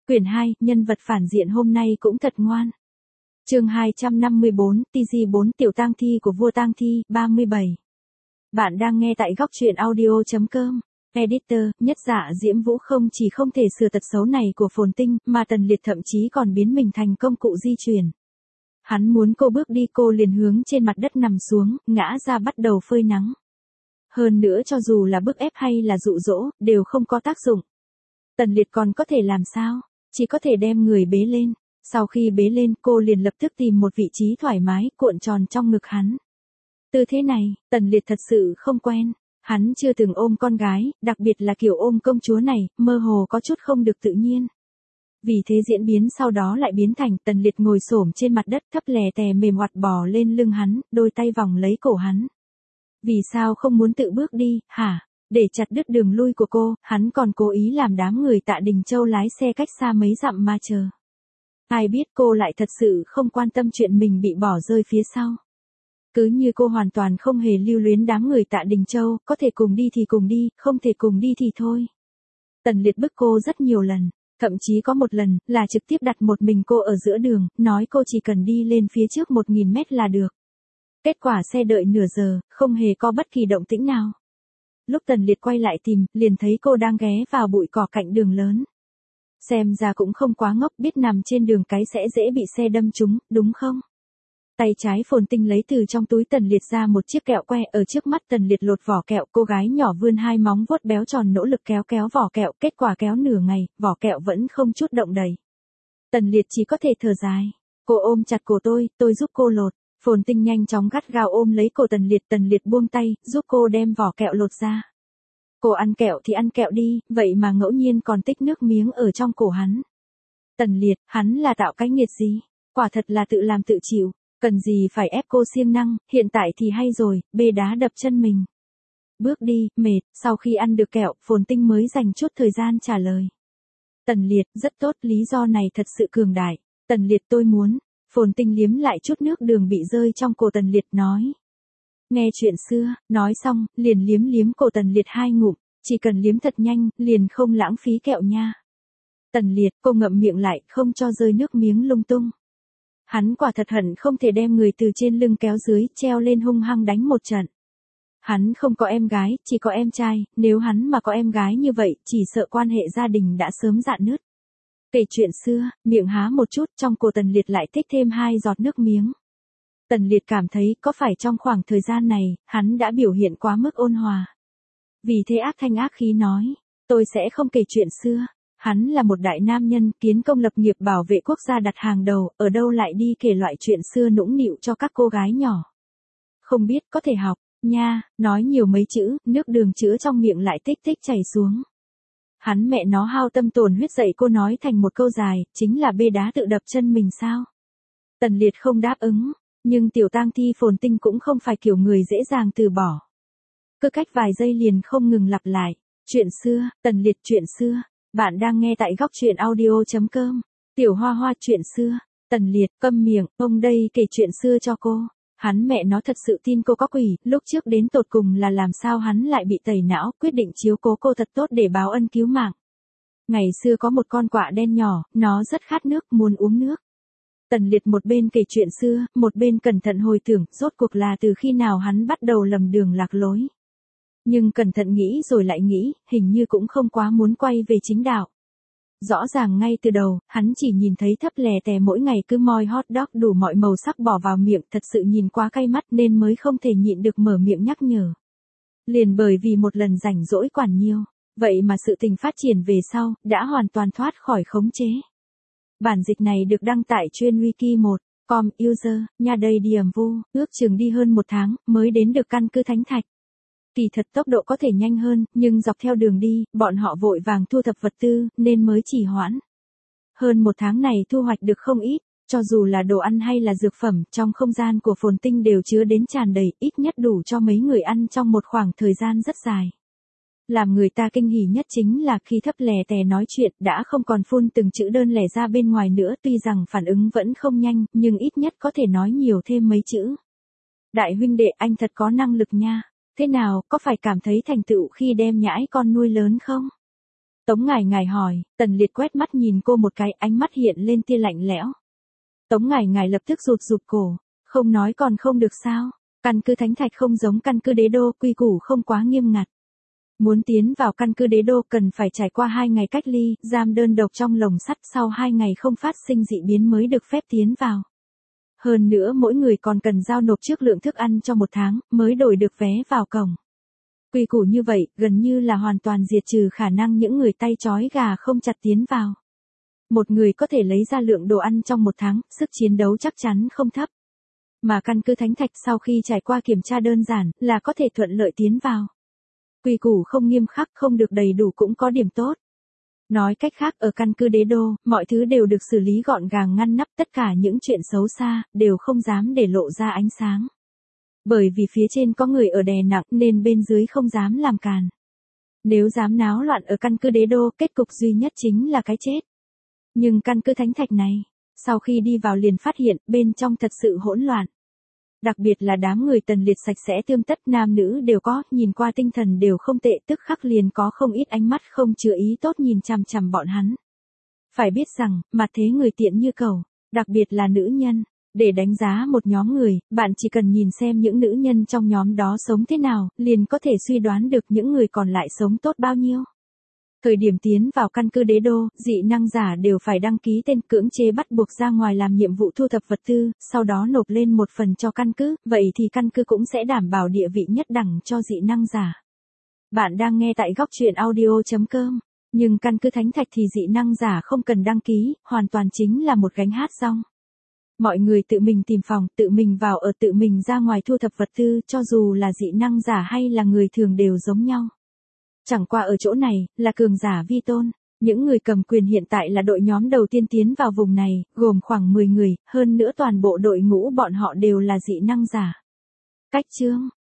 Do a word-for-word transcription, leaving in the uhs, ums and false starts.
Quyển hai, nhân vật phản diện hôm nay cũng thật ngoan. Chương hai trăm năm mươi bốn, tê giê bốn tiểu tang thi của vua tang thi, ba mươi bảy. Bạn đang nghe tại góc truyện audio chấm com. Editor, Nhất Dạ Diễm Vũ không chỉ không thể sửa tật xấu này của Phồn Tinh, mà Tần Liệt thậm chí còn biến mình thành công cụ di chuyển. Hắn muốn cô bước đi, cô liền hướng trên mặt đất nằm xuống, ngã ra bắt đầu phơi nắng. Hơn nữa cho dù là bức ép hay là dụ dỗ, đều không có tác dụng. Tần Liệt còn có thể làm sao? Chỉ có thể đem người bế lên. Sau khi bế lên, cô liền lập tức tìm một vị trí thoải mái, cuộn tròn trong ngực hắn. Tư thế này, Tần Liệt thật sự không quen. Hắn chưa từng ôm con gái, đặc biệt là kiểu ôm công chúa này, mơ hồ có chút không được tự nhiên. Vì thế diễn biến sau đó lại biến thành Tần Liệt ngồi xổm trên mặt đất, thấp lè tè mềm oặt bò lên lưng hắn, đôi tay vòng lấy cổ hắn. Vì sao không muốn tự bước đi, hả? Để chặt đứt đường lui của cô, hắn còn cố ý làm đám người Tạ Đình Châu lái xe cách xa mấy dặm mà chờ. Ai biết cô lại thật sự không quan tâm chuyện mình bị bỏ rơi phía sau. Cứ như cô hoàn toàn không hề lưu luyến đám người Tạ Đình Châu, có thể cùng đi thì cùng đi, không thể cùng đi thì thôi. Tần Liệt bức cô rất nhiều lần, thậm chí có một lần, là trực tiếp đặt một mình cô ở giữa đường, nói cô chỉ cần đi lên phía trước một nghìn mét là được. Kết quả xe đợi nửa giờ, không hề có bất kỳ động tĩnh nào. Lúc Tần Liệt quay lại tìm, liền thấy cô đang ghé vào bụi cỏ cạnh đường lớn. Xem ra cũng không quá ngốc, biết nằm trên đường cái sẽ dễ bị xe đâm trúng, đúng không? Tay trái Phồn Tinh lấy từ trong túi Tần Liệt ra một chiếc kẹo que, ở trước mắt Tần Liệt lột vỏ kẹo, cô gái nhỏ vươn hai móng vuốt béo tròn nỗ lực kéo kéo vỏ kẹo, kết quả kéo nửa ngày, vỏ kẹo vẫn không chút động đậy. Tần Liệt chỉ có thể thở dài. Cô ôm chặt cổ tôi, tôi giúp cô lột. Phồn Tinh nhanh chóng gắt gao ôm lấy cổ Tần Liệt, Tần Liệt buông tay, giúp cô đem vỏ kẹo lột ra. Cô ăn kẹo thì ăn kẹo đi, vậy mà ngẫu nhiên còn tích nước miếng ở trong cổ hắn. Tần Liệt, hắn là tạo cái nghiệt gì? Quả thật là tự làm tự chịu, cần gì phải ép cô siêng năng, hiện tại thì hay rồi, bê đá đập chân mình. Bước đi, mệt, sau khi ăn được kẹo, Phồn Tinh mới dành chút thời gian trả lời. Tần Liệt, rất tốt, lý do này thật sự cường đại. Tần Liệt tôi muốn. Phồn Tinh liếm lại chút nước đường bị rơi trong cổ Tần Liệt nói. Nghe chuyện xưa, nói xong, liền liếm liếm cổ Tần Liệt hai ngụm, chỉ cần liếm thật nhanh, liền không lãng phí kẹo nha. Tần Liệt, cô ngậm miệng lại, không cho rơi nước miếng lung tung. Hắn quả thật hận không thể đem người từ trên lưng kéo dưới, treo lên hung hăng đánh một trận. Hắn không có em gái, chỉ có em trai, nếu hắn mà có em gái như vậy, chỉ sợ quan hệ gia đình đã sớm rạn nứt. Kể chuyện xưa, miệng há một chút, trong cổ Tần Liệt lại tích thêm hai giọt nước miếng. Tần Liệt cảm thấy có phải trong khoảng thời gian này, hắn đã biểu hiện quá mức ôn hòa. Vì thế ác thanh ác khí nói, tôi sẽ không kể chuyện xưa. Hắn là một đại nam nhân, kiến công lập nghiệp bảo vệ quốc gia đặt hàng đầu, ở đâu lại đi kể loại chuyện xưa nũng nịu cho các cô gái nhỏ. Không biết, có thể học, nha, nói nhiều mấy chữ, nước đường chữa trong miệng lại tích tích chảy xuống. Hắn mẹ nó hao tâm tổn huyết dạy cô nói thành một câu dài, chính là bê đá tự đập chân mình sao? Tần Liệt không đáp ứng, nhưng tiểu tang thi Phồn Tinh cũng không phải kiểu người dễ dàng từ bỏ. Cứ cách vài giây liền không ngừng lặp lại, chuyện xưa, Tần Liệt chuyện xưa, bạn đang nghe tại góc truyện audio chấm com, tiểu hoa hoa chuyện xưa, Tần Liệt, câm miệng, ông đây kể chuyện xưa cho cô. Hắn mẹ nó thật sự tin cô có quỷ, lúc trước đến tột cùng là làm sao hắn lại bị tẩy não, quyết định chiếu cố cô thật tốt để báo ân cứu mạng. Ngày xưa có một con quạ đen nhỏ, nó rất khát nước, muốn uống nước. Tần Liệt một bên kể chuyện xưa, một bên cẩn thận hồi tưởng, rốt cuộc là từ khi nào hắn bắt đầu lầm đường lạc lối. Nhưng cẩn thận nghĩ rồi lại nghĩ, hình như cũng không quá muốn quay về chính đạo. Rõ ràng ngay từ đầu, hắn chỉ nhìn thấy thấp lè tè mỗi ngày cứ moi hot dog đủ mọi màu sắc bỏ vào miệng, thật sự nhìn quá cay mắt nên mới không thể nhịn được mở miệng nhắc nhở. Liền bởi vì một lần rảnh rỗi quản nhiều, vậy mà sự tình phát triển về sau, đã hoàn toàn thoát khỏi khống chế. Bản dịch này được đăng tải trên wiki một chấm com user, nha đây điểm vu, ước chừng đi hơn một tháng, mới đến được căn cứ Thánh Thạch. Kỳ thật tốc độ có thể nhanh hơn, nhưng dọc theo đường đi, bọn họ vội vàng thu thập vật tư, nên mới trì hoãn. Hơn một tháng này thu hoạch được không ít, cho dù là đồ ăn hay là dược phẩm, trong không gian của Phồn Tinh đều chứa đến tràn đầy, ít nhất đủ cho mấy người ăn trong một khoảng thời gian rất dài. Làm người ta kinh hỉ nhất chính là khi thấp lè tè nói chuyện, đã không còn phun từng chữ đơn lẻ ra bên ngoài nữa, tuy rằng phản ứng vẫn không nhanh, nhưng ít nhất có thể nói nhiều thêm mấy chữ. Đại huynh đệ, anh thật có năng lực nha. Thế nào, có phải cảm thấy thành tựu khi đem nhãi con nuôi lớn không? Tống Ngải Ngải hỏi, Tần Liệt quét mắt nhìn cô một cái, ánh mắt hiện lên tia lạnh lẽo. Tống Ngải Ngải lập tức rụt rụt cổ, không nói còn không được sao? Căn cứ Thánh Thạch không giống căn cứ Đế Đô, quy củ không quá nghiêm ngặt. Muốn tiến vào căn cứ Đế Đô cần phải trải qua hai ngày cách ly, giam đơn độc trong lồng sắt, sau hai ngày không phát sinh dị biến mới được phép tiến vào. Hơn nữa mỗi người còn cần giao nộp trước lượng thức ăn cho một tháng, mới đổi được vé vào cổng. Quy củ như vậy, gần như là hoàn toàn diệt trừ khả năng những người tay trói gà không chặt tiến vào. Một người có thể lấy ra lượng đồ ăn trong một tháng, sức chiến đấu chắc chắn không thấp. Mà căn cứ Thánh Thạch sau khi trải qua kiểm tra đơn giản, là có thể thuận lợi tiến vào. Quy củ không nghiêm khắc, không được đầy đủ cũng có điểm tốt. Nói cách khác, ở căn cứ Đế Đô, mọi thứ đều được xử lý gọn gàng ngăn nắp, tất cả những chuyện xấu xa, đều không dám để lộ ra ánh sáng. Bởi vì phía trên có người ở đè nặng, nên bên dưới không dám làm càn. Nếu dám náo loạn ở căn cứ Đế Đô, kết cục duy nhất chính là cái chết. Nhưng căn cứ Thánh Thạch này, sau khi đi vào liền phát hiện, bên trong thật sự hỗn loạn. Đặc biệt là đám người Tần Liệt sạch sẽ tươm tất, nam nữ đều có, nhìn qua tinh thần đều không tệ, tức khắc liền có không ít ánh mắt không chứa ý tốt nhìn chằm chằm bọn hắn. Phải biết rằng, mặt thế người tiện như cầu, đặc biệt là nữ nhân, để đánh giá một nhóm người, bạn chỉ cần nhìn xem những nữ nhân trong nhóm đó sống thế nào, liền có thể suy đoán được những người còn lại sống tốt bao nhiêu. Thời điểm tiến vào căn cứ Đế Đô, dị năng giả đều phải đăng ký tên, cưỡng chế bắt buộc ra ngoài làm nhiệm vụ thu thập vật tư, sau đó nộp lên một phần cho căn cứ, vậy thì căn cứ cũng sẽ đảm bảo địa vị nhất đẳng cho dị năng giả. Bạn đang nghe tại góc truyện audio chấm com, nhưng căn cứ Thánh Thạch thì dị năng giả không cần đăng ký, hoàn toàn chính là một gánh hát rong. Mọi người tự mình tìm phòng, tự mình vào ở, tự mình ra ngoài thu thập vật tư, cho dù là dị năng giả hay là người thường đều giống nhau. Chẳng qua ở chỗ này, là cường giả vi tôn. Những người cầm quyền hiện tại là đội nhóm đầu tiên tiến vào vùng này, gồm khoảng mười người, hơn nữa toàn bộ đội ngũ bọn họ đều là dị năng giả. Cách chương,